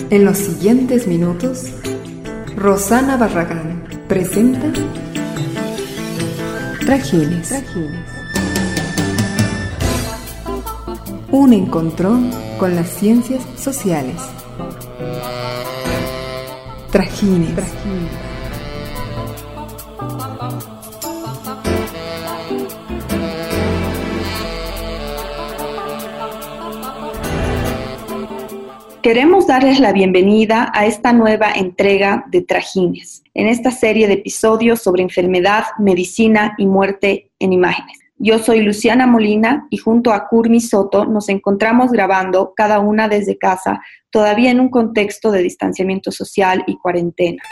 En los siguientes minutos, Rosana Barragán presenta Trajines. Un encontrón con las ciencias sociales. Trajines. Queremos darles la bienvenida a esta nueva entrega de Trajines, en esta serie de episodios sobre enfermedad, medicina y muerte en imágenes. Yo soy Luciana Molina y junto a Kurmi Soto nos encontramos grabando cada una desde casa, todavía en un contexto de distanciamiento social y cuarentena.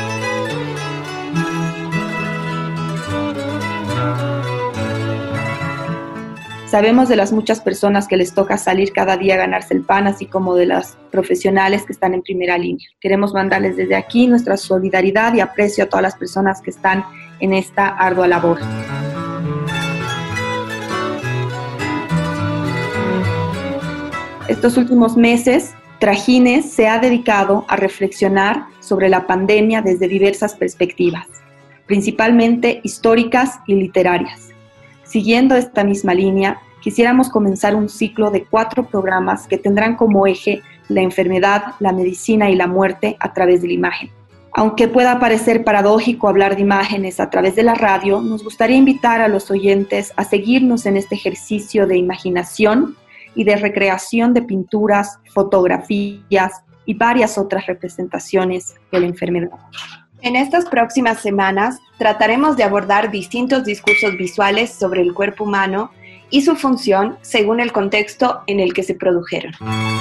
Sabemos de las muchas personas que les toca salir cada día a ganarse el pan, así como de las profesionales que están en primera línea. Queremos mandarles desde aquí nuestra solidaridad y aprecio a todas las personas que están en esta ardua labor. Estos últimos meses, Trajines se ha dedicado a reflexionar sobre la pandemia desde diversas perspectivas, principalmente históricas y literarias. Siguiendo esta misma línea, quisiéramos comenzar un ciclo de 4 programas que tendrán como eje la enfermedad, la medicina y la muerte a través de la imagen. Aunque pueda parecer paradójico hablar de imágenes a través de la radio, nos gustaría invitar a los oyentes a seguirnos en este ejercicio de imaginación y de recreación de pinturas, fotografías y varias otras representaciones de la enfermedad. En estas próximas semanas trataremos de abordar distintos discursos visuales sobre el cuerpo humano y su función según el contexto en el que se produjeron.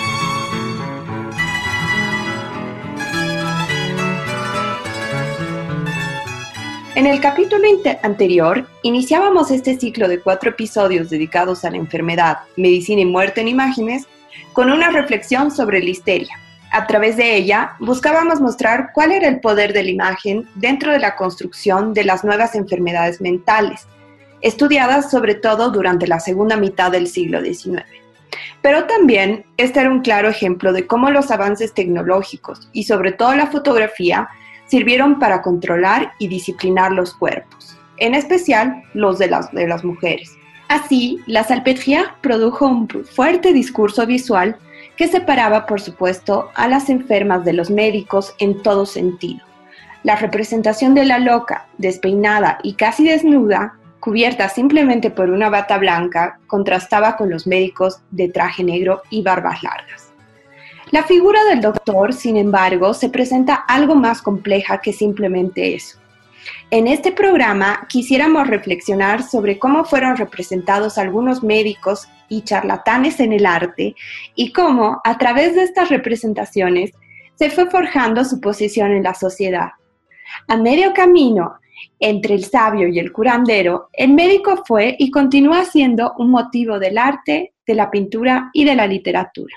En el capítulo anterior, iniciábamos este ciclo de 4 episodios dedicados a la enfermedad, medicina y muerte en imágenes con una reflexión sobre la histeria. A través de ella, buscábamos mostrar cuál era el poder de la imagen dentro de la construcción de las nuevas enfermedades mentales, estudiadas sobre todo durante la segunda mitad del siglo XIX. Pero también este era un claro ejemplo de cómo los avances tecnológicos y sobre todo la fotografía sirvieron para controlar y disciplinar los cuerpos, en especial los de las mujeres. Así, la Salpêtrière produjo un fuerte discurso visual que separaba, por supuesto, a las enfermas de los médicos en todo sentido. La representación de la loca, despeinada y casi desnuda, cubierta simplemente por una bata blanca, contrastaba con los médicos de traje negro y barbas largas. La figura del doctor, sin embargo, se presenta algo más compleja que simplemente eso. En este programa quisiéramos reflexionar sobre cómo fueron representados algunos médicos y charlatanes en el arte y cómo, a través de estas representaciones, se fue forjando su posición en la sociedad. A medio camino entre el sabio y el curandero, el médico fue y continúa siendo un motivo del arte, de la pintura y de la literatura.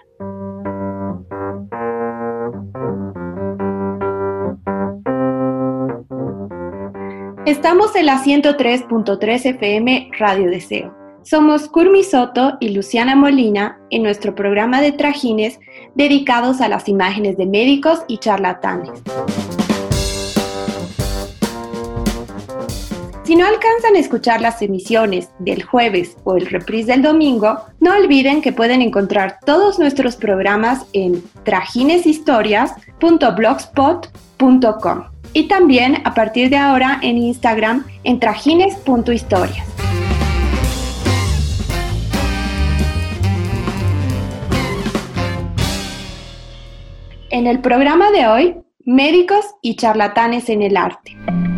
Estamos en la 103.3 FM Radio Deseo. Somos Kurmi Soto y Luciana Molina en nuestro programa de Trajines dedicados a las imágenes de médicos y charlatanes. Si no alcanzan a escuchar las emisiones del jueves o el reprise del domingo, no olviden que pueden encontrar todos nuestros programas en trajineshistorias.blogspot.com y también a partir de ahora en Instagram en trajines.historias. En el programa de hoy, médicos y charlatanes en el arte.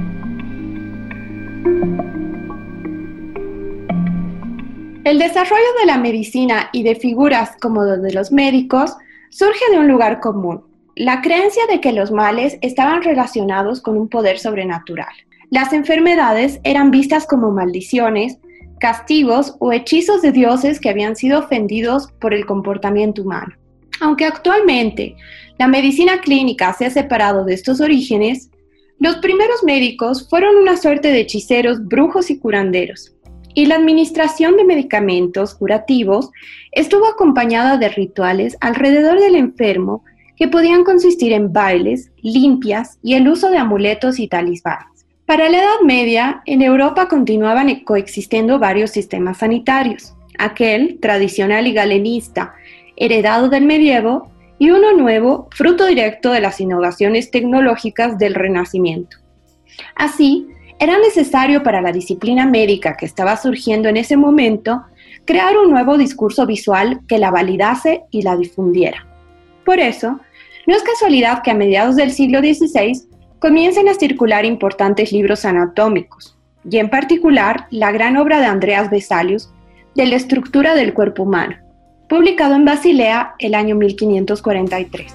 El desarrollo de la medicina y de figuras como los de los médicos surge de un lugar común, la creencia de que los males estaban relacionados con un poder sobrenatural. Las enfermedades eran vistas como maldiciones, castigos o hechizos de dioses que habían sido ofendidos por el comportamiento humano. Aunque actualmente la medicina clínica se ha separado de estos orígenes, los primeros médicos fueron una suerte de hechiceros, brujos y curanderos. y la administración de medicamentos curativos estuvo acompañada de rituales alrededor del enfermo que podían consistir en bailes, limpias y el uso de amuletos y talismanes. Para la Edad Media, en Europa continuaban coexistiendo varios sistemas sanitarios, aquel tradicional y galenista, heredado del medievo, y uno nuevo, fruto directo de las innovaciones tecnológicas del Renacimiento. Así, era necesario para la disciplina médica que estaba surgiendo en ese momento crear un nuevo discurso visual que la validase y la difundiera. Por eso, no es casualidad que a mediados del siglo XVI comiencen a circular importantes libros anatómicos, y en particular la gran obra de Andreas Vesalius de la estructura del cuerpo humano, publicado en Basilea el año 1543.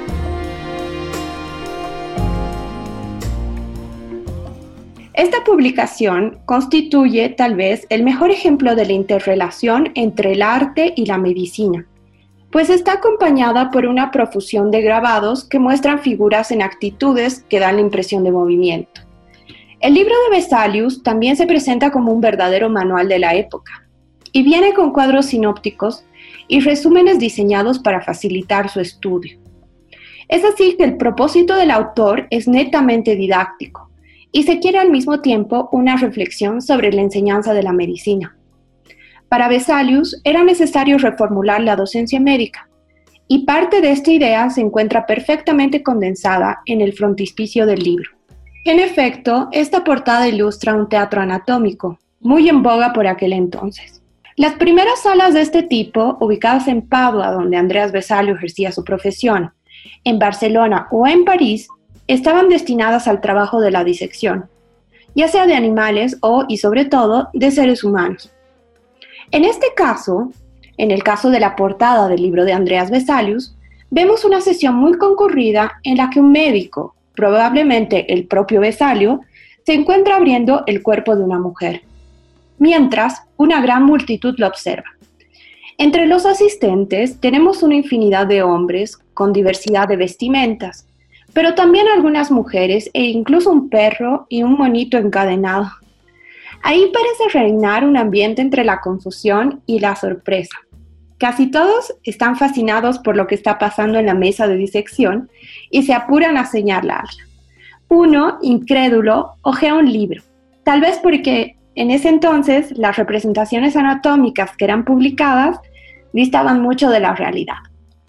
Esta publicación constituye tal vez el mejor ejemplo de la interrelación entre el arte y la medicina, pues está acompañada por una profusión de grabados que muestran figuras en actitudes que dan la impresión de movimiento. El libro de Vesalius también se presenta como un verdadero manual de la época, y viene con cuadros sinópticos y resúmenes diseñados para facilitar su estudio. Es así que el propósito del autor es netamente didáctico, y se quiere al mismo tiempo una reflexión sobre la enseñanza de la medicina. Para Vesalius era necesario reformular la docencia médica, y parte de esta idea se encuentra perfectamente condensada en el frontispicio del libro. En efecto, esta portada ilustra un teatro anatómico, muy en boga por aquel entonces. Las primeras salas de este tipo, ubicadas en Padua, donde Andreas Vesalius ejercía su profesión, en Barcelona o en París, estaban destinadas al trabajo de la disección, ya sea de animales o, y sobre todo, de seres humanos. En este caso, en el caso de la portada del libro de Andreas Vesalius, vemos una sesión muy concurrida en la que un médico, probablemente el propio Vesalius, se encuentra abriendo el cuerpo de una mujer, mientras una gran multitud lo observa. Entre los asistentes tenemos una infinidad de hombres con diversidad de vestimentas, pero también algunas mujeres e incluso un perro y un monito encadenado. Ahí parece reinar un ambiente entre la confusión y la sorpresa. Casi todos están fascinados por lo que está pasando en la mesa de disección y se apuran a señalarla. Uno, incrédulo, hojea un libro, tal vez porque en ese entonces las representaciones anatómicas que eran publicadas distaban mucho de la realidad.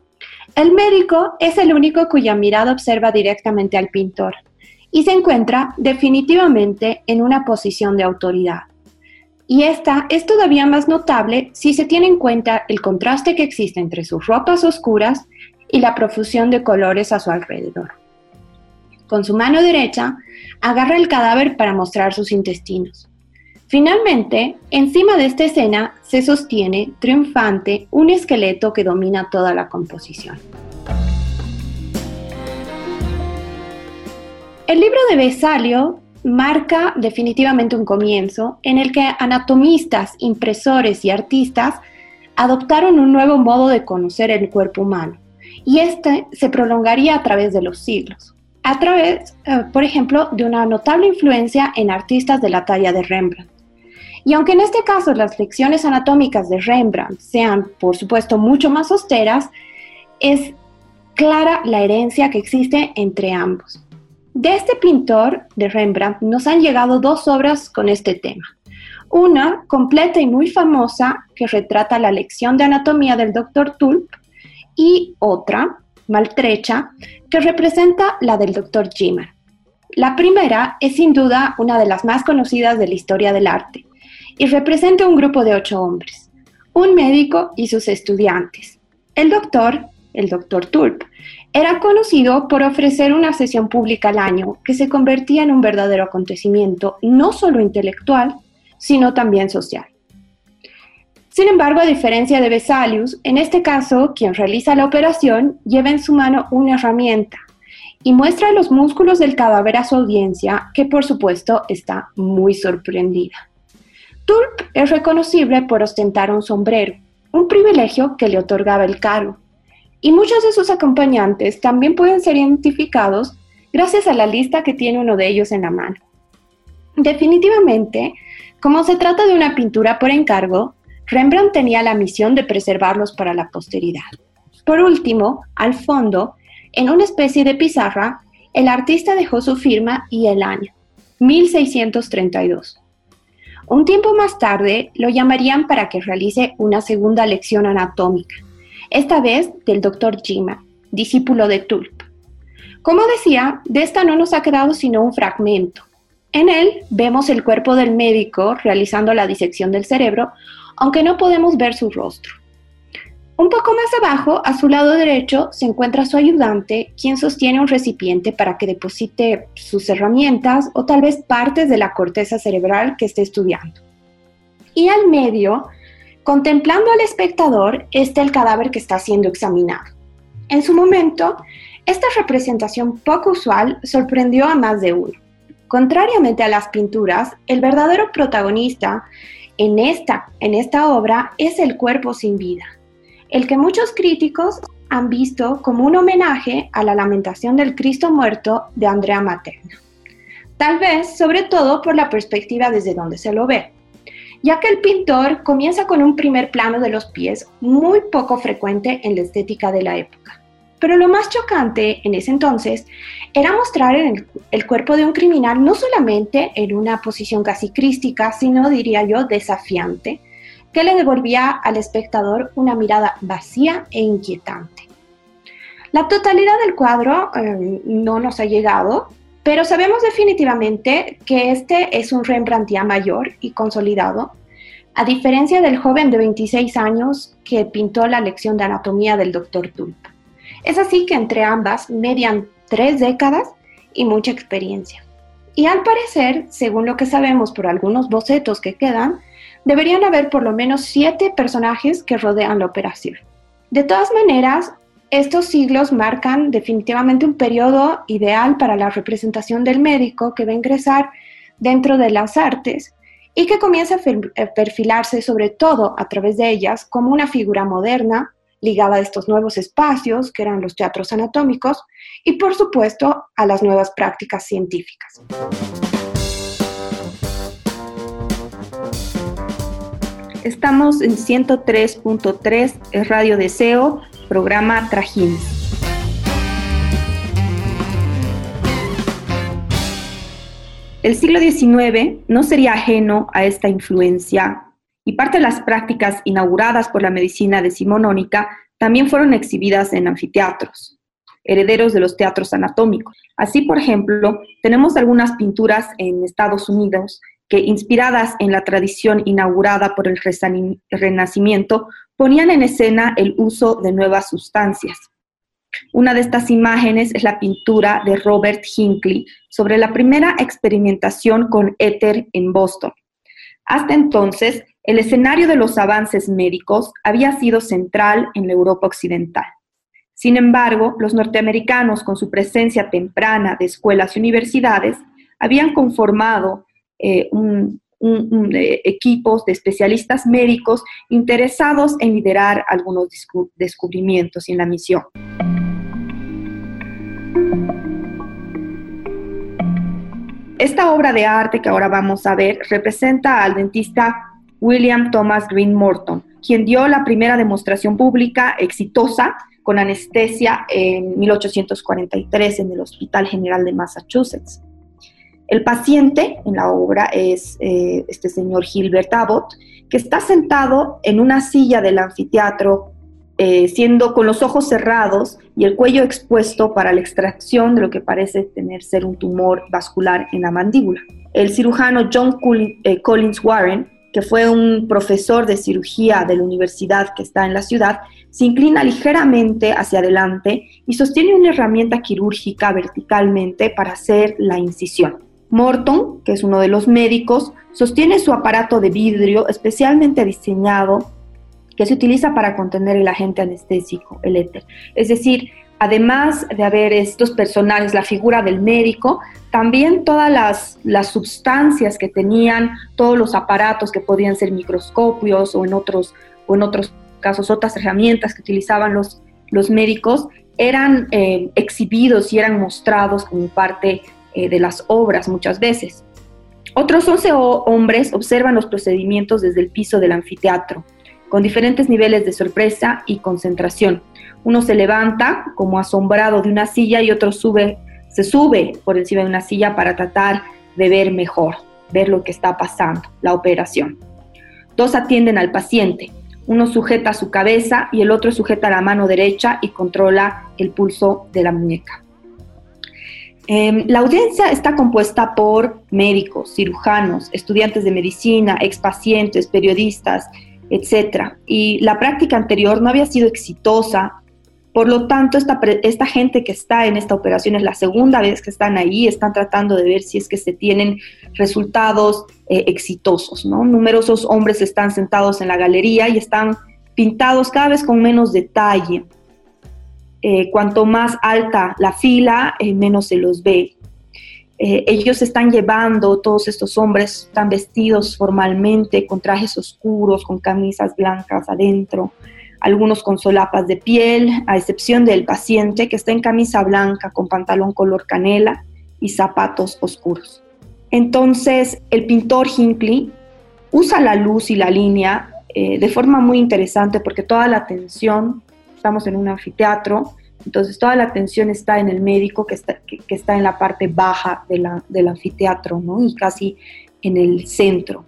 El médico es el único cuya mirada observa directamente al pintor y se encuentra definitivamente en una posición de autoridad. Y esta es todavía más notable si se tiene en cuenta el contraste que existe entre sus ropas oscuras y la profusión de colores a su alrededor. Con su mano derecha, agarra el cadáver para mostrar sus intestinos. Finalmente, encima de esta escena se sostiene, triunfante, un esqueleto que domina toda la composición. El libro de Vesalius marca definitivamente un comienzo en el que anatomistas, impresores y artistas adoptaron un nuevo modo de conocer el cuerpo humano, y este se prolongaría a través de los siglos, a través, por ejemplo, de una notable influencia en artistas de la talla de Rembrandt. Y aunque en este caso las lecciones anatómicas de Rembrandt sean, por supuesto, mucho más austeras, es clara la herencia que existe entre ambos. De este pintor, de Rembrandt, nos han llegado dos obras con este tema. Una, completa y muy famosa, que retrata la lección de anatomía del Dr. Tulp, y otra, maltrecha, que representa la del Dr. Gimmer. La primera es sin duda una de las más conocidas de la historia del arte, y representa un grupo de 8 hombres, un médico y sus estudiantes. El Dr. Tulp, era conocido por ofrecer una sesión pública al año que se convertía en un verdadero acontecimiento, no solo intelectual, sino también social. Sin embargo, a diferencia de Vesalius, en este caso, quien realiza la operación lleva en su mano una herramienta y muestra los músculos del cadáver a su audiencia, que por supuesto está muy sorprendida. Tulp es reconocible por ostentar un sombrero, un privilegio que le otorgaba el cargo, y muchos de sus acompañantes también pueden ser identificados gracias a la lista que tiene uno de ellos en la mano. Definitivamente, como se trata de una pintura por encargo, Rembrandt tenía la misión de preservarlos para la posteridad. Por último, al fondo, En una especie de pizarra, el artista dejó su firma y el año, 1632. Un tiempo más tarde lo llamarían para que realice una segunda lección anatómica, esta vez del Dr. Gima, discípulo de Tulp. Como decía, de esta no nos ha quedado sino un fragmento. En él vemos el cuerpo del médico realizando la disección del cerebro, aunque no podemos ver su rostro. Un poco más abajo, a su lado derecho, se encuentra su ayudante, quien sostiene un recipiente para que deposite sus herramientas o tal vez partes de la corteza cerebral que esté estudiando. Y al medio, contemplando al espectador, está el cadáver que está siendo examinado. En su momento, esta representación poco usual sorprendió a más de uno. Contrariamente a las pinturas, el verdadero protagonista en esta obra es el cuerpo sin vida, el que muchos críticos han visto como un homenaje a la Lamentación del Cristo muerto de Andrea Materna. Tal vez, sobre todo, por la perspectiva desde donde se lo ve, ya que el pintor comienza con un primer plano de los pies muy poco frecuente en la estética de la época. Pero lo más chocante en ese entonces era mostrar el cuerpo de un criminal no solamente en una posición casi crística, sino, diría yo, desafiante, que le devolvía al espectador una mirada vacía e inquietante. La totalidad del cuadro no nos ha llegado, pero sabemos definitivamente que este es un Rembrandt ya mayor y consolidado, a diferencia del joven de 26 años que pintó la lección de anatomía del Dr. Tulp. Es así que entre ambas median 3 décadas y mucha experiencia. Y al parecer, según lo que sabemos por algunos bocetos que quedan, deberían haber por lo menos 7 personajes que rodean la operación. De todas maneras, estos siglos marcan definitivamente un periodo ideal para la representación del médico que va a ingresar dentro de las artes y que comienza a perfilarse sobre todo a través de ellas como una figura moderna ligada a estos nuevos espacios que eran los teatros anatómicos y por supuesto a las nuevas prácticas científicas. Estamos en 103.3 Radio Deseo, programa Trajines. El siglo XIX no sería ajeno a esta influencia y parte de las prácticas inauguradas por la medicina decimonónica también fueron exhibidas en anfiteatros, herederos de los teatros anatómicos. Así, por ejemplo, tenemos algunas pinturas en Estados Unidos que, inspiradas en la tradición inaugurada por el Renacimiento, ponían en escena el uso de nuevas sustancias. Una de estas imágenes es la pintura de Robert Hinckley sobre la primera experimentación con éter en Boston. Hasta entonces, el escenario de los avances médicos había sido central en la Europa occidental. Sin embargo, los norteamericanos, con su presencia temprana de escuelas y universidades, habían conformado equipos de especialistas médicos interesados en liderar algunos descubrimientos en la misión. Esta obra de arte que ahora vamos a ver representa al dentista William Thomas Green Morton, quien dio la primera demostración pública exitosa con anestesia en 1843 en el Hospital General de Massachusetts. El paciente en la obra es este señor Gilbert Abbott, que está sentado en una silla del anfiteatro, siendo con los ojos cerrados y el cuello expuesto para la extracción de lo que parece ser un tumor vascular en la mandíbula. El cirujano John Collins Warren, que fue un profesor de cirugía de la universidad que está en la ciudad, se inclina ligeramente hacia adelante y sostiene una herramienta quirúrgica verticalmente para hacer la incisión. Morton, que es uno de los médicos, sostiene su aparato de vidrio especialmente diseñado que se utiliza para contener el agente anestésico, el éter. Es decir, además de haber estos personajes, la figura del médico, también todas las sustancias que tenían, todos los aparatos que podían ser microscopios o en otros casos otras herramientas que utilizaban los médicos, eran exhibidos y eran mostrados como parte de las obras muchas veces. Otros 11 hombres observan los procedimientos desde el piso del anfiteatro. con diferentes niveles de sorpresa y concentración. Uno se levanta como asombrado de una silla y otro se sube por encima de una silla para tratar de ver mejor, ver lo que está pasando, la operación. Dos atienden al paciente. Uno sujeta su cabeza y el otro sujeta la mano derecha y controla el pulso de la muñeca. La audiencia está compuesta por médicos, cirujanos, estudiantes de medicina, expacientes, periodistas, etc. Y la práctica anterior no había sido exitosa. Por lo tanto, esta gente que está en esta operación es la segunda vez que están ahí, están tratando de ver si es que se tienen resultados exitosos, ¿no? Numerosos hombres están sentados en la galería y están pintados cada vez con menos detalle. Cuanto más alta la fila, menos se los ve. Ellos están llevando, todos estos hombres están vestidos formalmente con trajes oscuros, con camisas blancas adentro, algunos con solapas de piel, a excepción del paciente que está en camisa blanca con pantalón color canela y zapatos oscuros. Entonces, el pintor Hinckley usa la luz y la línea de forma muy interesante porque toda la atención, estamos en un anfiteatro, entonces toda la atención está en el médico que está en la parte baja del anfiteatro, ¿no? Y casi en el centro.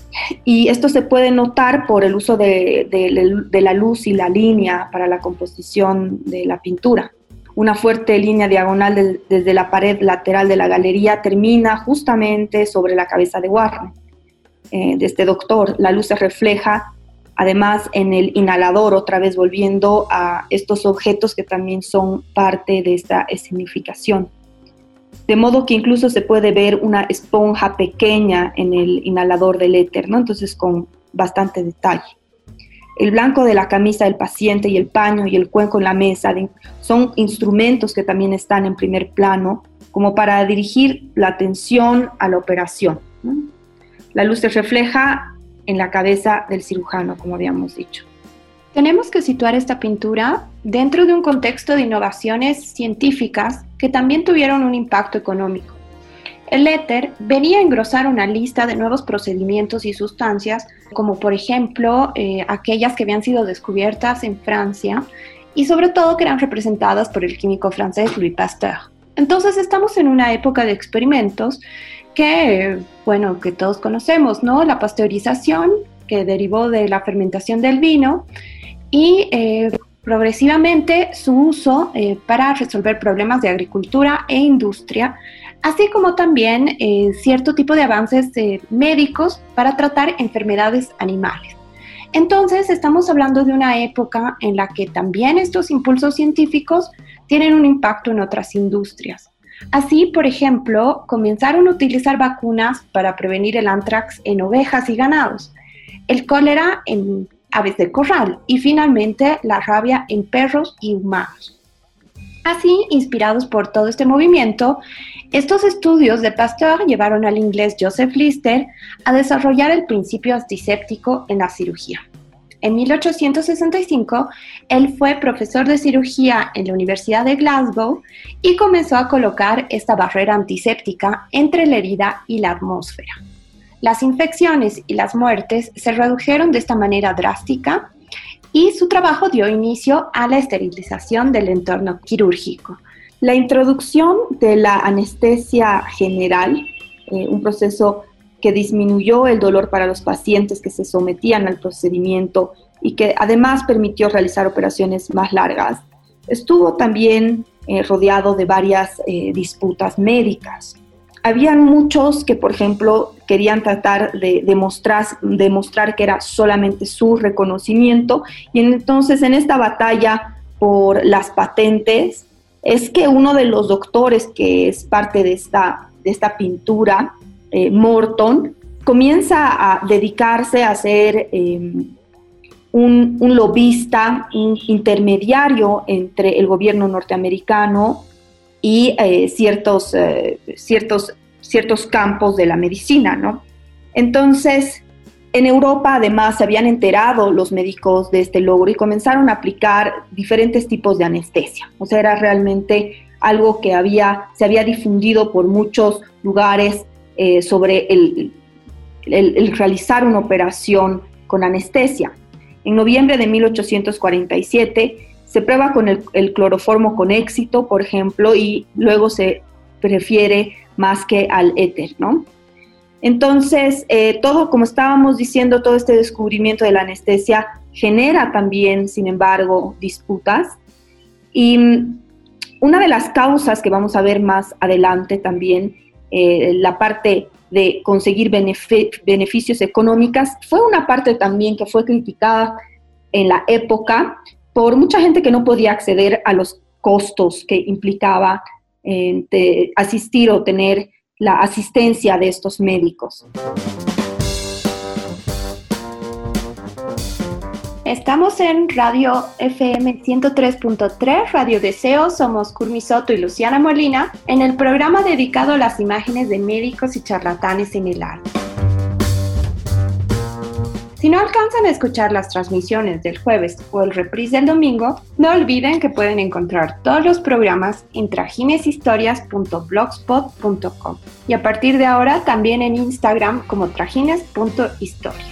Y esto se puede notar por el uso de la luz y la línea para la composición de la pintura. Una fuerte línea diagonal desde la pared lateral de la galería termina justamente sobre la cabeza de Warren, de este doctor. La luz se refleja además en el inhalador, otra vez volviendo a estos objetos que también son parte de esta escenificación. De modo que incluso se puede ver una esponja pequeña en el inhalador del éter, ¿no? Entonces con bastante detalle. El blanco de la camisa del paciente y el paño y el cuenco en la mesa son instrumentos que también están en primer plano como para dirigir la atención a la operación, ¿no? La luz se refleja en la cabeza del cirujano, como habíamos dicho. Tenemos que situar esta pintura dentro de un contexto de innovaciones científicas que también tuvieron un impacto económico. El éter venía a engrosar una lista de nuevos procedimientos y sustancias, como por ejemplo aquellas que habían sido descubiertas en Francia y sobre todo que eran representadas por el químico francés Louis Pasteur. Entonces estamos en una época de experimentos que todos conocemos, ¿no? La pasteurización, que derivó de la fermentación del vino, y progresivamente su uso para resolver problemas de agricultura e industria, así como también cierto tipo de avances médicos para tratar enfermedades animales. Entonces estamos hablando de una época en la que también estos impulsos científicos tienen un impacto en otras industrias. Así, por ejemplo, comenzaron a utilizar vacunas para prevenir el anthrax en ovejas y ganados, el cólera en aves de corral y finalmente la rabia en perros y humanos. Así, inspirados por todo este movimiento, estos estudios de Pasteur llevaron al inglés Joseph Lister a desarrollar el principio antiséptico en la cirugía. En 1865, él fue profesor de cirugía en la Universidad de Glasgow y comenzó a colocar esta barrera antiséptica entre la herida y la atmósfera. Las infecciones y las muertes se redujeron de esta manera drástica y su trabajo dio inicio a la esterilización del entorno quirúrgico. La introducción de la anestesia general, un proceso que disminuyó el dolor para los pacientes que se sometían al procedimiento y que además permitió realizar operaciones más largas, estuvo también rodeado de varias disputas médicas. Habían muchos que, por ejemplo, querían tratar de demostrar que era solamente su reconocimiento, y entonces en esta batalla por las patentes es que uno de los doctores que es parte de esta pintura, Morton, comienza a dedicarse a ser un lobista, un intermediario entre el gobierno norteamericano y ciertos campos de la medicina, ¿no? Entonces, en Europa además se habían enterado los médicos de este logro y comenzaron a aplicar diferentes tipos de anestesia. O sea, era realmente algo que se había difundido por muchos lugares sobre el realizar una operación con anestesia. En noviembre de 1847 se prueba con el cloroformo con éxito, por ejemplo, y luego se prefiere más que al éter, ¿no? Entonces, todo, como estábamos diciendo, todo este descubrimiento de la anestesia genera también, sin embargo, disputas. Y una de las causas que vamos a ver más adelante también, la parte de conseguir beneficios económicos, fue una parte también que fue criticada en la época por mucha gente que no podía acceder a los costos que implicaba de asistir o tener la asistencia de estos médicos. Estamos en Radio FM 103.3, Radio Deseo. Somos Curmi Soto y Luciana Molina, en el programa dedicado a las imágenes de médicos y charlatanes en el arte. Si no alcanzan a escuchar las transmisiones del jueves o el reprise del domingo, no olviden que pueden encontrar todos los programas en trajineshistorias.blogspot.com y a partir de ahora también en Instagram como trajines.historias.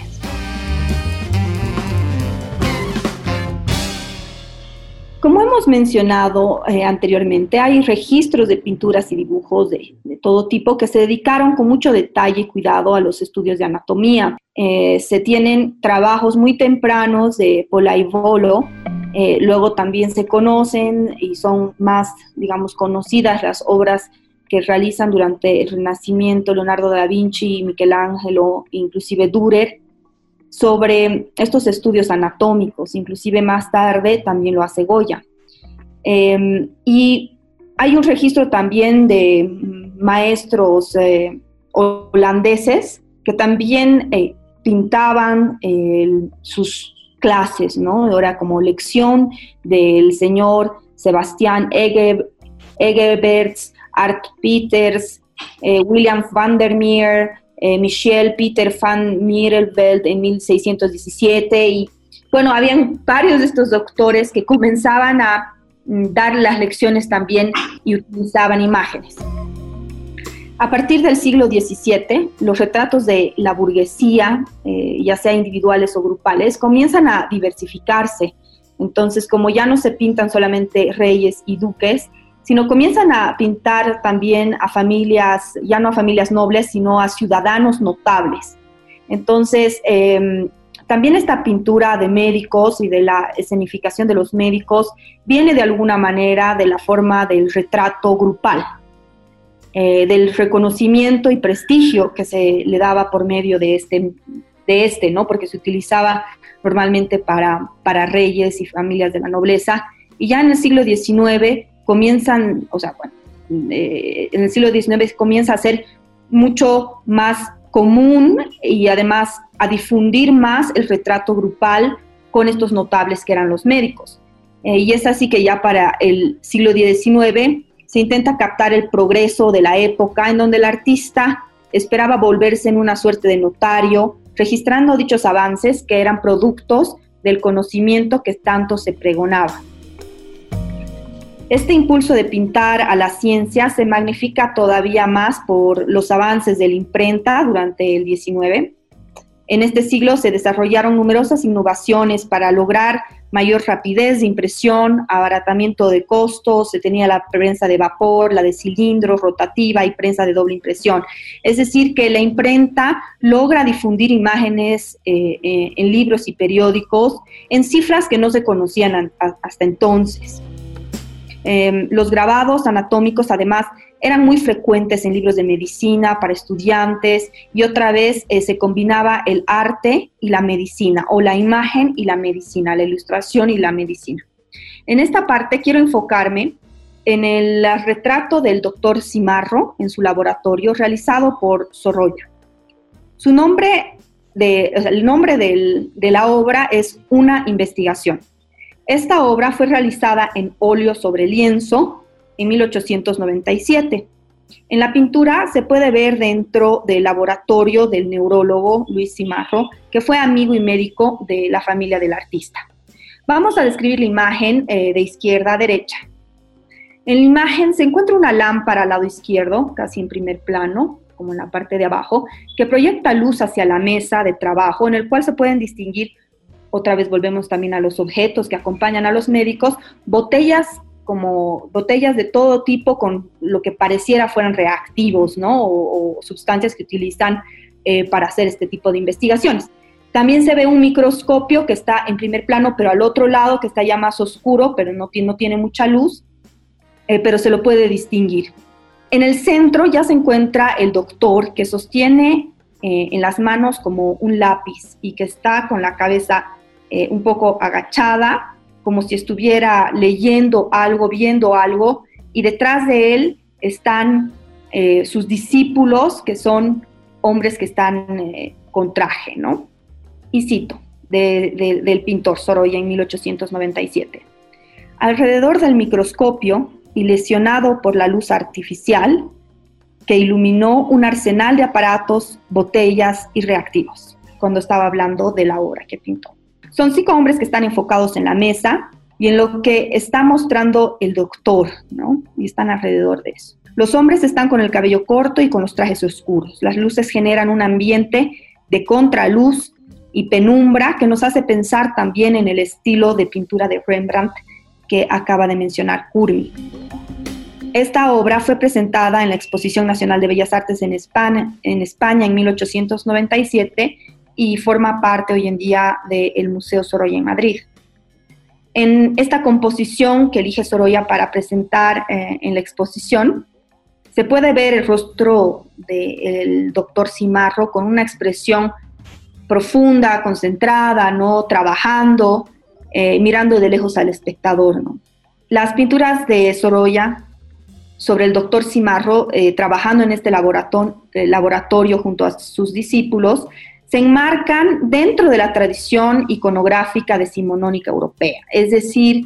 Como hemos mencionado anteriormente, hay registros de pinturas y dibujos de todo tipo que se dedicaron con mucho detalle y cuidado a los estudios de anatomía. Se tienen trabajos muy tempranos de Pollaivolo, luego también se conocen y son más, digamos, conocidas las obras que realizan durante el Renacimiento Leonardo da Vinci, Michelangelo, inclusive Dürer, sobre estos estudios anatómicos. Inclusive más tarde también lo hace Goya. Y hay un registro también de maestros holandeses que también pintaban sus clases, ¿no? Era como lección del señor Sebastián Egerberts, Art Peters, William van der Meer, Michel Peter van Mierveld en 1617, y bueno, habían varios de estos doctores que comenzaban a dar las lecciones también y utilizaban imágenes. A partir del siglo XVII, los retratos de la burguesía, ya sea individuales o grupales, comienzan a diversificarse. Entonces, como ya no se pintan solamente reyes y duques, sino comienzan a pintar también a familias, ya no a familias nobles, sino a ciudadanos notables. Entonces, también esta pintura de médicos y de la escenificación de los médicos viene de alguna manera de la forma del retrato grupal, del reconocimiento y prestigio que se le daba por medio de este, ¿no? Porque se utilizaba normalmente para reyes y familias de la nobleza. Y ya en el siglo XIX comienzan, en el siglo XIX comienza a ser mucho más común y además a difundir más el retrato grupal con estos notables que eran los médicos. Y es así que ya para el siglo XIX se intenta captar el progreso de la época en donde el artista esperaba volverse en una suerte de notario, registrando dichos avances que eran productos del conocimiento que tanto se pregonaba. Este impulso de pintar a la ciencia se magnifica todavía más por los avances de la imprenta durante el XIX. En este siglo se desarrollaron numerosas innovaciones para lograr mayor rapidez de impresión, abaratamiento de costos. Se tenía la prensa de vapor, la de cilindro, rotativa y prensa de doble impresión. Es decir, que la imprenta logra difundir imágenes en libros y periódicos en cifras que no se conocían hasta entonces. Los grabados anatómicos además eran muy frecuentes en libros de medicina para estudiantes, y otra vez se combinaba el arte y la medicina, o la imagen y la medicina, la ilustración y la medicina. En esta parte quiero enfocarme en el retrato del doctor Cimarro en su laboratorio realizado por Sorolla. El nombre de la obra es Una investigación. Esta obra fue realizada en óleo sobre lienzo en 1897. En la pintura se puede ver dentro del laboratorio del neurólogo Luis Cimarro, que fue amigo y médico de la familia del artista. Vamos a describir la imagen de izquierda a derecha. En la imagen se encuentra una lámpara al lado izquierdo, casi en primer plano, como en la parte de abajo, que proyecta luz hacia la mesa de trabajo, en el cual se pueden distinguir otra vez volvemos también a los objetos que acompañan a los médicos, botellas de todo tipo con lo que pareciera fueran reactivos, ¿no? O sustancias que utilizan para hacer este tipo de investigaciones. También se ve un microscopio que está en primer plano, pero al otro lado, que está ya más oscuro, pero no tiene mucha luz, pero se lo puede distinguir. En el centro ya se encuentra el doctor, que sostiene en las manos como un lápiz y que está con la cabeza un poco agachada, como si estuviera leyendo algo, viendo algo, y detrás de él están sus discípulos, que son hombres que están con traje, ¿no? Y cito, del pintor Sorolla en 1897. Alrededor del microscopio, y lesionado por la luz artificial, que iluminó un arsenal de aparatos, botellas y reactivos, cuando estaba hablando de la obra que pintó. Son 5 hombres que están enfocados en la mesa y en lo que está mostrando el doctor, ¿no? Y están alrededor de eso. Los hombres están con el cabello corto y con los trajes oscuros. Las luces generan un ambiente de contraluz y penumbra que nos hace pensar también en el estilo de pintura de Rembrandt que acaba de mencionar Curmi. Esta obra fue presentada en la Exposición Nacional de Bellas Artes en España en 1897 y forma parte hoy en día del Museo Sorolla en Madrid. En esta composición que elige Sorolla para presentar en la exposición, se puede ver el rostro del doctor Cimarro con una expresión profunda, concentrada, ¿no? Trabajando, mirando de lejos al espectador, ¿no? Las pinturas de Sorolla sobre el doctor Cimarro, trabajando en este laboratorio junto a sus discípulos, se enmarcan dentro de la tradición iconográfica decimonónica europea. Es decir,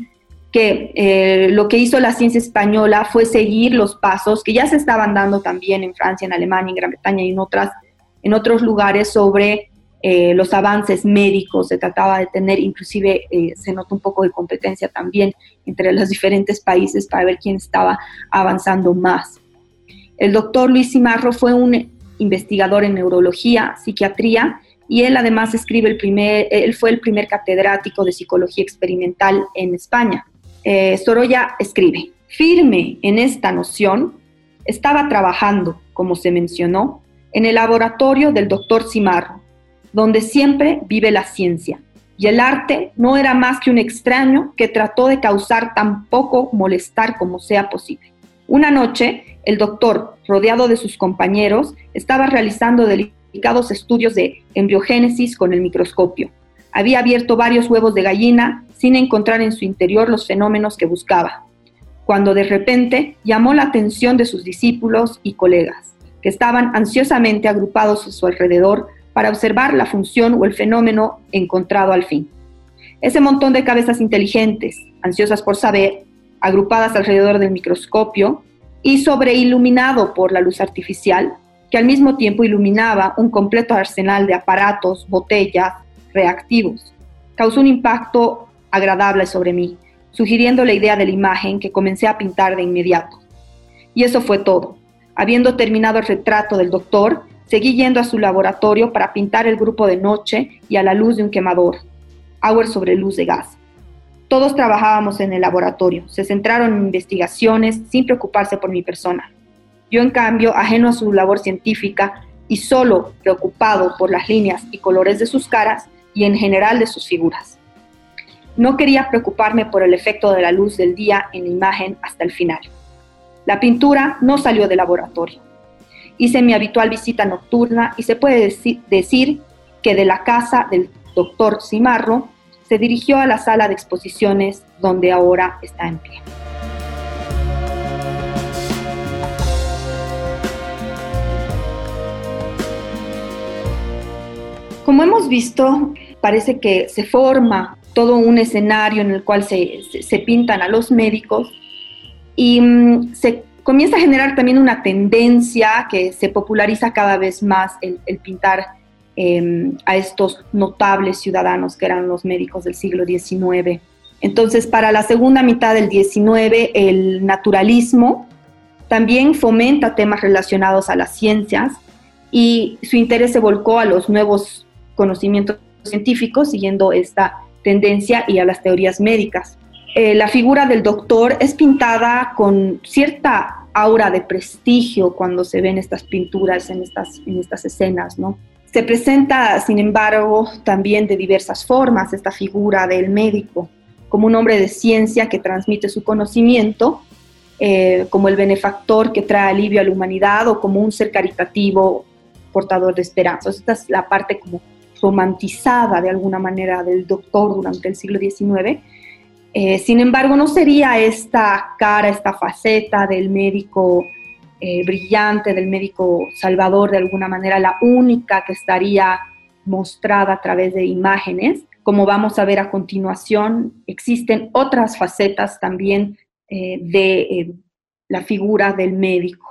que lo que hizo la ciencia española fue seguir los pasos que ya se estaban dando también en Francia, en Alemania, en Gran Bretaña y en otros lugares sobre los avances médicos. Se trataba de tener, inclusive se nota un poco de competencia también entre los diferentes países para ver quién estaba avanzando más. El doctor Luis Cimarro fue un investigador en neurología, psiquiatría, y él además él fue el primer catedrático de psicología experimental en España. Sorolla escribe: firme en esta noción, estaba trabajando, como se mencionó, en el laboratorio del doctor Cimarro, donde siempre vive la ciencia, y el arte no era más que un extraño que trató de causar tan poco molestar como sea posible. Una noche, el doctor, rodeado de sus compañeros, estaba realizando delicados estudios de embriogénesis con el microscopio. Había abierto varios huevos de gallina sin encontrar en su interior los fenómenos que buscaba, cuando de repente llamó la atención de sus discípulos y colegas, que estaban ansiosamente agrupados a su alrededor para observar la función o el fenómeno encontrado al fin. Ese montón de cabezas inteligentes, ansiosas por saber, agrupadas alrededor del microscopio y sobreiluminado por la luz artificial, que al mismo tiempo iluminaba un completo arsenal de aparatos, botellas, reactivos, causó un impacto agradable sobre mí, sugiriendo la idea de la imagen que comencé a pintar de inmediato. Y eso fue todo. Habiendo terminado el retrato del doctor, seguí yendo a su laboratorio para pintar el grupo de noche y a la luz de un quemador, Auer sobre luz de gas. Todos trabajábamos en el laboratorio, se centraron en investigaciones sin preocuparse por mi persona. Yo, en cambio, ajeno a su labor científica y solo preocupado por las líneas y colores de sus caras y en general de sus figuras. No quería preocuparme por el efecto de la luz del día en la imagen hasta el final. La pintura no salió del laboratorio. Hice mi habitual visita nocturna y se puede decir que de la casa del doctor Cimarro se dirigió a la sala de exposiciones donde ahora está en pie. Como hemos visto, parece que se forma todo un escenario en el cual se pintan a los médicos y se comienza a generar también una tendencia que se populariza cada vez más el pintar a estos notables ciudadanos que eran los médicos del siglo XIX. Entonces, para la segunda mitad del XIX, el naturalismo también fomenta temas relacionados a las ciencias y su interés se volcó a los nuevos conocimientos científicos siguiendo esta tendencia y a las teorías médicas. La figura del doctor es pintada con cierta aura de prestigio cuando se ven estas pinturas en estas escenas, ¿no? Se presenta, sin embargo, también de diversas formas esta figura del médico, como un hombre de ciencia que transmite su conocimiento, como el benefactor que trae alivio a la humanidad o como un ser caritativo portador de esperanza. Esta es la parte como romantizada de alguna manera del doctor durante el siglo XIX. Sin embargo, no sería esta cara, esta faceta del médico brillante, del médico salvador de alguna manera, la única que estaría mostrada a través de imágenes. Como vamos a ver a continuación, existen otras facetas también de la figura del médico.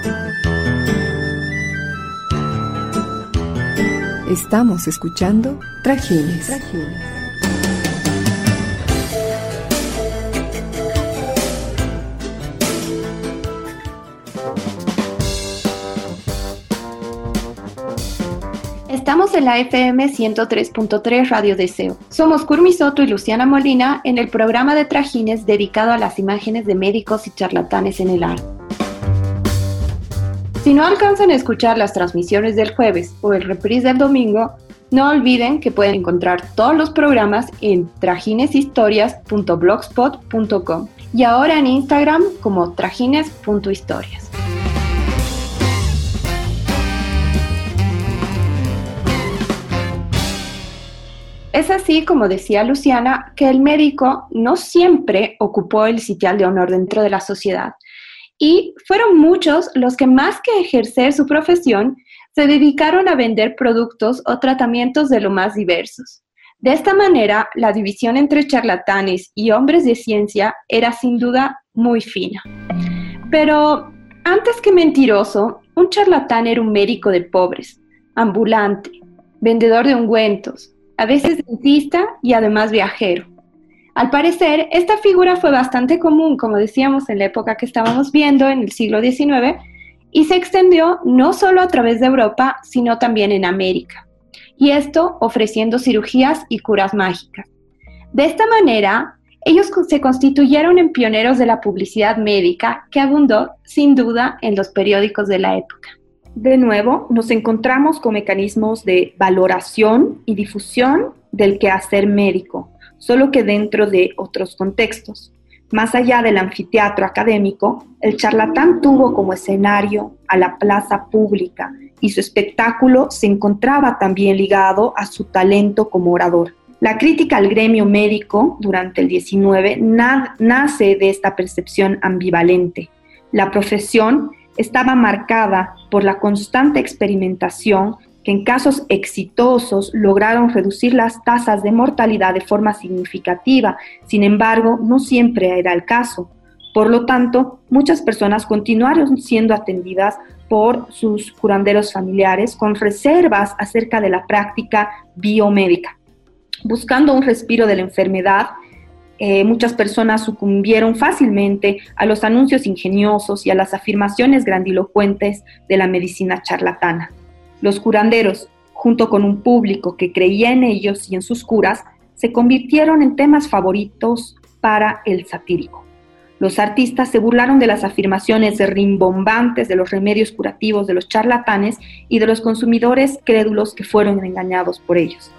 Estamos escuchando Trajines. Estamos en la FM 103.3 Radio Deseo. Somos Curmi Soto y Luciana Molina en el programa de Trajines dedicado a las imágenes de médicos y charlatanes en el arte. Si no alcanzan a escuchar las transmisiones del jueves o el reprise del domingo, no olviden que pueden encontrar todos los programas en trajineshistorias.blogspot.com y ahora en Instagram como trajines.historias. Es así, como decía Luciana, que el médico no siempre ocupó el sitial de honor dentro de la sociedad. Y fueron muchos los que, más que ejercer su profesión, se dedicaron a vender productos o tratamientos de lo más diversos. De esta manera, la división entre charlatanes y hombres de ciencia era sin duda muy fina. Pero antes que mentiroso, un charlatán era un médico de pobres, ambulante, vendedor de ungüentos, a veces dentista y además viajero. Al parecer, esta figura fue bastante común, como decíamos, en la época que estábamos viendo, en el siglo XIX, y se extendió no solo a través de Europa, sino también en América, y esto ofreciendo cirugías y curas mágicas. De esta manera, ellos se constituyeron en pioneros de la publicidad médica que abundó, sin duda, en los periódicos de la época. De nuevo, nos encontramos con mecanismos de valoración y difusión del quehacer médico, solo que dentro de otros contextos. Más allá del anfiteatro académico, el charlatán tuvo como escenario a la plaza pública y su espectáculo se encontraba también ligado a su talento como orador. La crítica al gremio médico durante el XIX nace de esta percepción ambivalente. La profesión estaba marcada por la constante experimentación que en casos exitosos lograron reducir las tasas de mortalidad de forma significativa. Sin embargo, no siempre era el caso. Por lo tanto, muchas personas continuaron siendo atendidas por sus curanderos familiares con reservas acerca de la práctica biomédica. Buscando un respiro de la enfermedad, muchas personas sucumbieron fácilmente a los anuncios ingeniosos y a las afirmaciones grandilocuentes de la medicina charlatana. Los curanderos, junto con un público que creía en ellos y en sus curas, se convirtieron en temas favoritos para el satírico. Los artistas se burlaron de las afirmaciones rimbombantes de los remedios curativos de los charlatanes y de los consumidores crédulos que fueron engañados por ellos.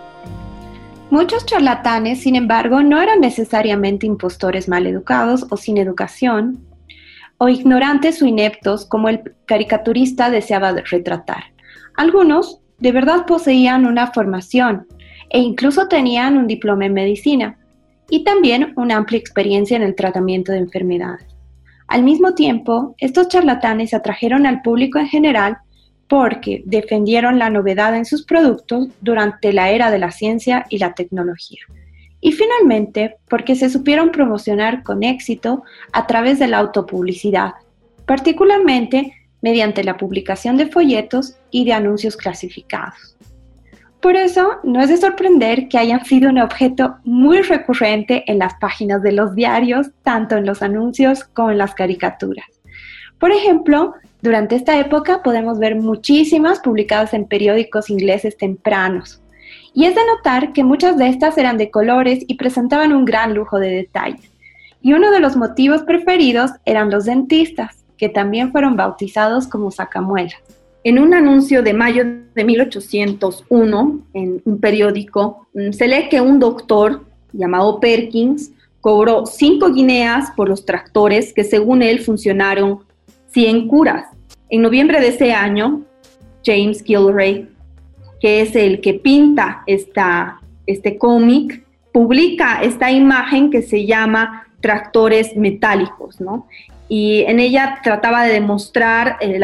Muchos charlatanes, sin embargo, no eran necesariamente impostores maleducados o sin educación, o ignorantes o ineptos como el caricaturista deseaba retratar. Algunos de verdad poseían una formación e incluso tenían un diploma en medicina y también una amplia experiencia en el tratamiento de enfermedades. Al mismo tiempo, estos charlatanes atrajeron al público en general porque defendieron la novedad en sus productos durante la era de la ciencia y la tecnología. Y finalmente, porque se supieron promocionar con éxito a través de la autopublicidad, particularmente mediante la publicación de folletos y de anuncios clasificados. Por eso, no es de sorprender que hayan sido un objeto muy recurrente en las páginas de los diarios, tanto en los anuncios como en las caricaturas. Por ejemplo, durante esta época podemos ver muchísimas publicadas en periódicos ingleses tempranos. Y es de notar que muchas de estas eran de colores y presentaban un gran lujo de detalles. Y uno de los motivos preferidos eran los dentistas, que también fueron bautizados como sacamuelas. En un anuncio de mayo de 1801, en un periódico, se lee que un doctor llamado Perkins cobró 5 guineas por los tractores que según él funcionaron 100 curas. En noviembre de ese año, James Gillray, que es el que pinta este cómic, publica esta imagen que se llama Tractores Metálicos, ¿no? Y en ella trataba de demostrar el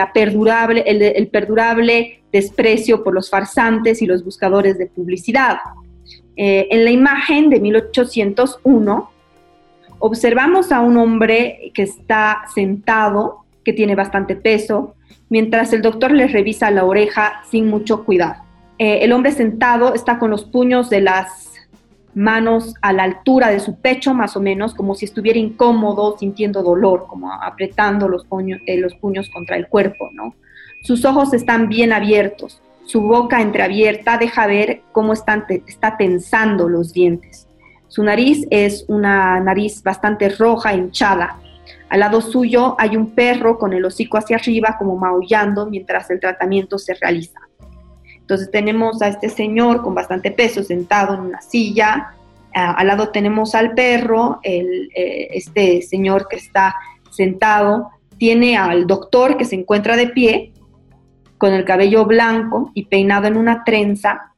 perdurable desprecio por los farsantes y los buscadores de publicidad. En la imagen de 1801 observamos a un hombre que está sentado, que tiene bastante peso, mientras el doctor le revisa la oreja sin mucho cuidado. El hombre sentado está con los puños de las manos a la altura de su pecho, más o menos, como si estuviera incómodo, sintiendo dolor, como apretando los puños contra el cuerpo, ¿no? Sus ojos están bien abiertos, su boca entreabierta deja ver cómo está tensando los dientes. Su nariz es una nariz bastante roja, hinchada. Al lado suyo hay un perro con el hocico hacia arriba, como maullando mientras el tratamiento se realiza. Entonces tenemos a este señor con bastante peso sentado en una silla, al lado tenemos al perro, este señor que está sentado tiene al doctor que se encuentra de pie, con el cabello blanco y peinado en una trenza,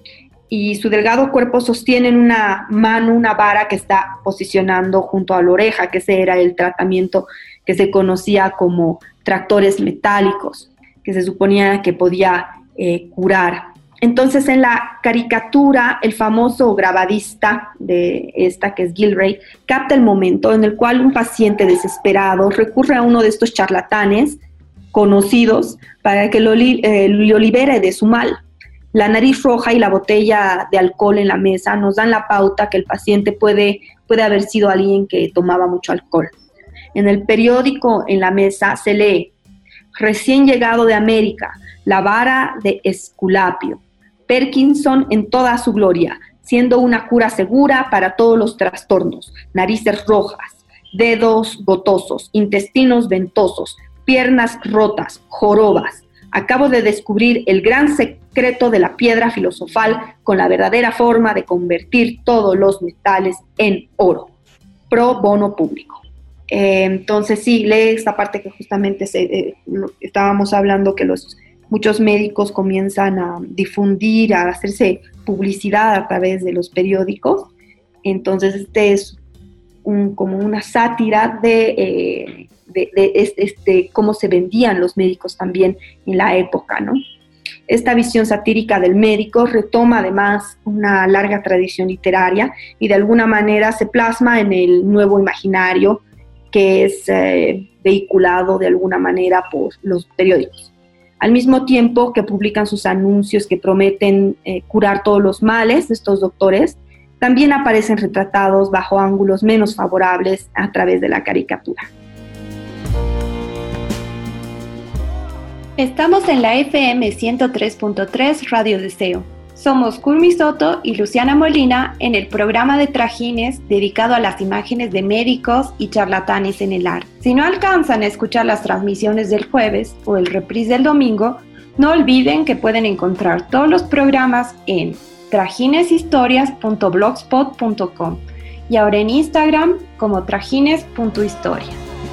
y su delgado cuerpo sostiene en una mano una vara que está posicionando junto a la oreja, que ese era el tratamiento que se conocía como tractores metálicos, que se suponía que podía curar. Entonces en la caricatura el famoso grabadista de esta, que es Gillray, capta el momento en el cual un paciente desesperado recurre a uno de estos charlatanes conocidos para que lo libere de su mal. La nariz roja y la botella de alcohol en la mesa nos dan la pauta que el paciente puede haber sido alguien que tomaba mucho alcohol. En el periódico en la mesa se lee: recién llegado de América, la vara de Esculapio, Parkinson en toda su gloria, siendo una cura segura para todos los trastornos, narices rojas, dedos gotosos, intestinos ventosos, piernas rotas, jorobas. Acabo de descubrir el gran secreto de la piedra filosofal con la verdadera forma de convertir todos los metales en oro. Pro bono público. Entonces sí, lee esta parte que justamente estábamos hablando, que muchos médicos comienzan a difundir, a hacerse publicidad a través de los periódicos. Entonces este es como una sátira de cómo se vendían los médicos también en la época, ¿no? Esta visión satírica del médico retoma además una larga tradición literaria y de alguna manera se plasma en el nuevo imaginario que es vehiculado de alguna manera por los periódicos. Al mismo tiempo que publican sus anuncios que prometen curar todos los males de estos doctores, también aparecen retratados bajo ángulos menos favorables a través de la caricatura. Estamos en la FM 103.3 Radio Deseo. Somos Curmi Soto y Luciana Molina en el programa de Trajines dedicado a las imágenes de médicos y charlatanes en el arte. Si no alcanzan a escuchar las transmisiones del jueves o el reprise del domingo, no olviden que pueden encontrar todos los programas en trajineshistorias.blogspot.com y ahora en Instagram como trajines.historia.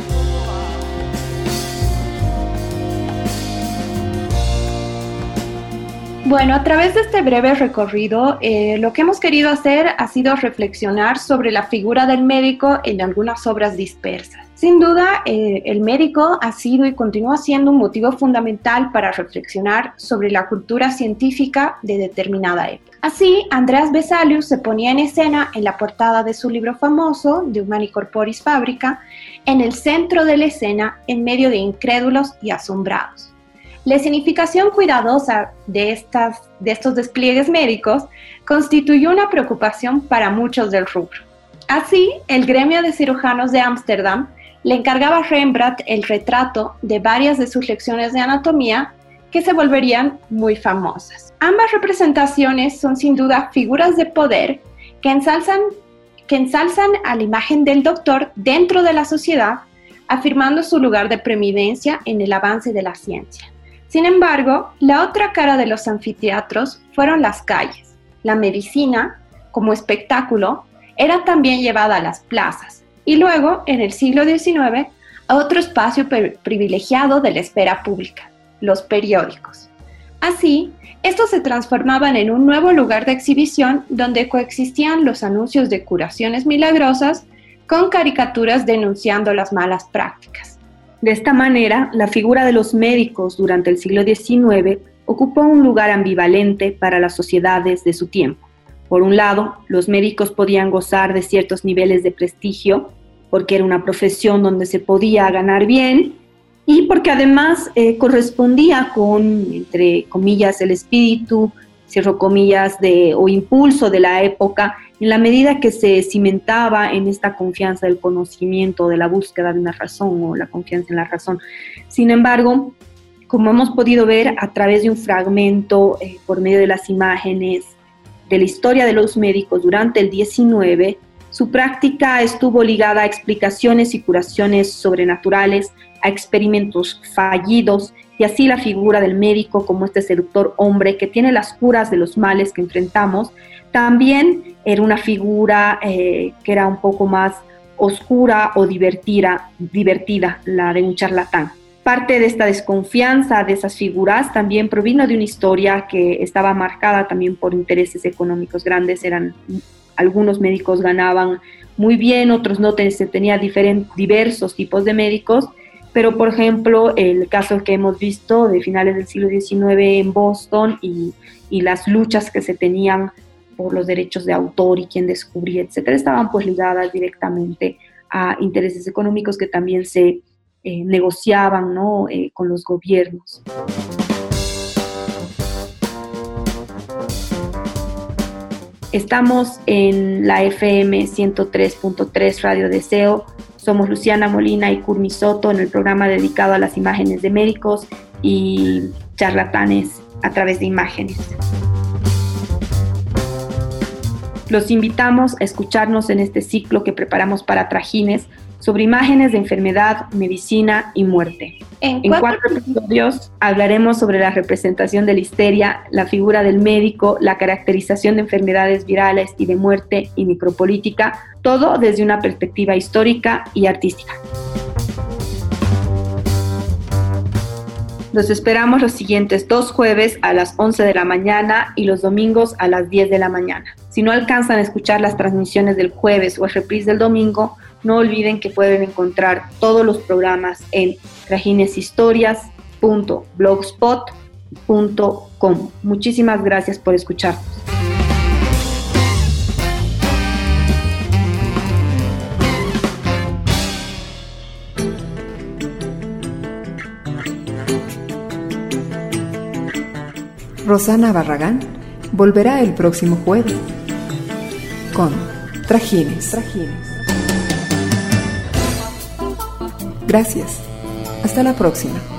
Bueno, a través de este breve recorrido, lo que hemos querido hacer ha sido reflexionar sobre la figura del médico en algunas obras dispersas. Sin duda, el médico ha sido y continúa siendo un motivo fundamental para reflexionar sobre la cultura científica de determinada época. Así, Andreas Vesalius se ponía en escena en la portada de su libro famoso, De Humani Corporis Fabrica, en el centro de la escena, en medio de incrédulos y asombrados. La escenificación cuidadosa de estos despliegues médicos constituyó una preocupación para muchos del rubro. Así, el gremio de cirujanos de Ámsterdam le encargaba a Rembrandt el retrato de varias de sus lecciones de anatomía que se volverían muy famosas. Ambas representaciones son sin duda figuras de poder que ensalzan a la imagen del doctor dentro de la sociedad, afirmando su lugar de preeminencia en el avance de la ciencia. Sin embargo, la otra cara de los anfiteatros fueron las calles. La medicina, como espectáculo, era también llevada a las plazas y luego, en el siglo XIX, a otro espacio privilegiado de la esfera pública, los periódicos. Así, estos se transformaban en un nuevo lugar de exhibición donde coexistían los anuncios de curaciones milagrosas con caricaturas denunciando las malas prácticas. De esta manera, la figura de los médicos durante el siglo XIX ocupó un lugar ambivalente para las sociedades de su tiempo. Por un lado, los médicos podían gozar de ciertos niveles de prestigio, porque era una profesión donde se podía ganar bien y porque además correspondía con, entre comillas, el espíritu, cierro comillas, o impulso de la época, en la medida que se cimentaba en esta confianza del conocimiento, de la búsqueda de una razón o la confianza en la razón. Sin embargo, como hemos podido ver a través de un fragmento por medio de las imágenes de la historia de los médicos durante el XIX, su práctica estuvo ligada a explicaciones y curaciones sobrenaturales, a experimentos fallidos, y así la figura del médico como este seductor hombre que tiene las curas de los males que enfrentamos, también era una figura que era un poco más oscura o divertida, la de un charlatán. Parte de esta desconfianza de esas figuras también provino de una historia que estaba marcada también por intereses económicos grandes. Algunos médicos ganaban muy bien, otros no, se tenía diversos tipos de médicos, pero por ejemplo el caso que hemos visto de finales del siglo XIX en Boston y las luchas que se tenían por los derechos de autor y quién descubría, etcétera, estaban pues ligadas directamente a intereses económicos que también se negociaban, ¿no? Con los gobiernos. Estamos en la FM 103.3 Radio Deseo. Somos Luciana Molina y Curmi Soto en el programa dedicado a las imágenes de médicos y charlatanes a través de imágenes. Los invitamos a escucharnos en este ciclo que preparamos para Trajines sobre imágenes de enfermedad, medicina y muerte. En 4 episodios hablaremos sobre la representación de la histeria, la figura del médico, la caracterización de enfermedades virales y de muerte y necropolítica, todo desde una perspectiva histórica y artística. Los esperamos los siguientes 2 jueves a las 11 de la mañana y los domingos a las 10 de la mañana. Si no alcanzan a escuchar las transmisiones del jueves o el reprise del domingo, no olviden que pueden encontrar todos los programas en trajineshistorias.blogspot.com. Muchísimas gracias por escucharnos. Rosana Barragán volverá el próximo jueves con Trajines. Gracias. Hasta la próxima.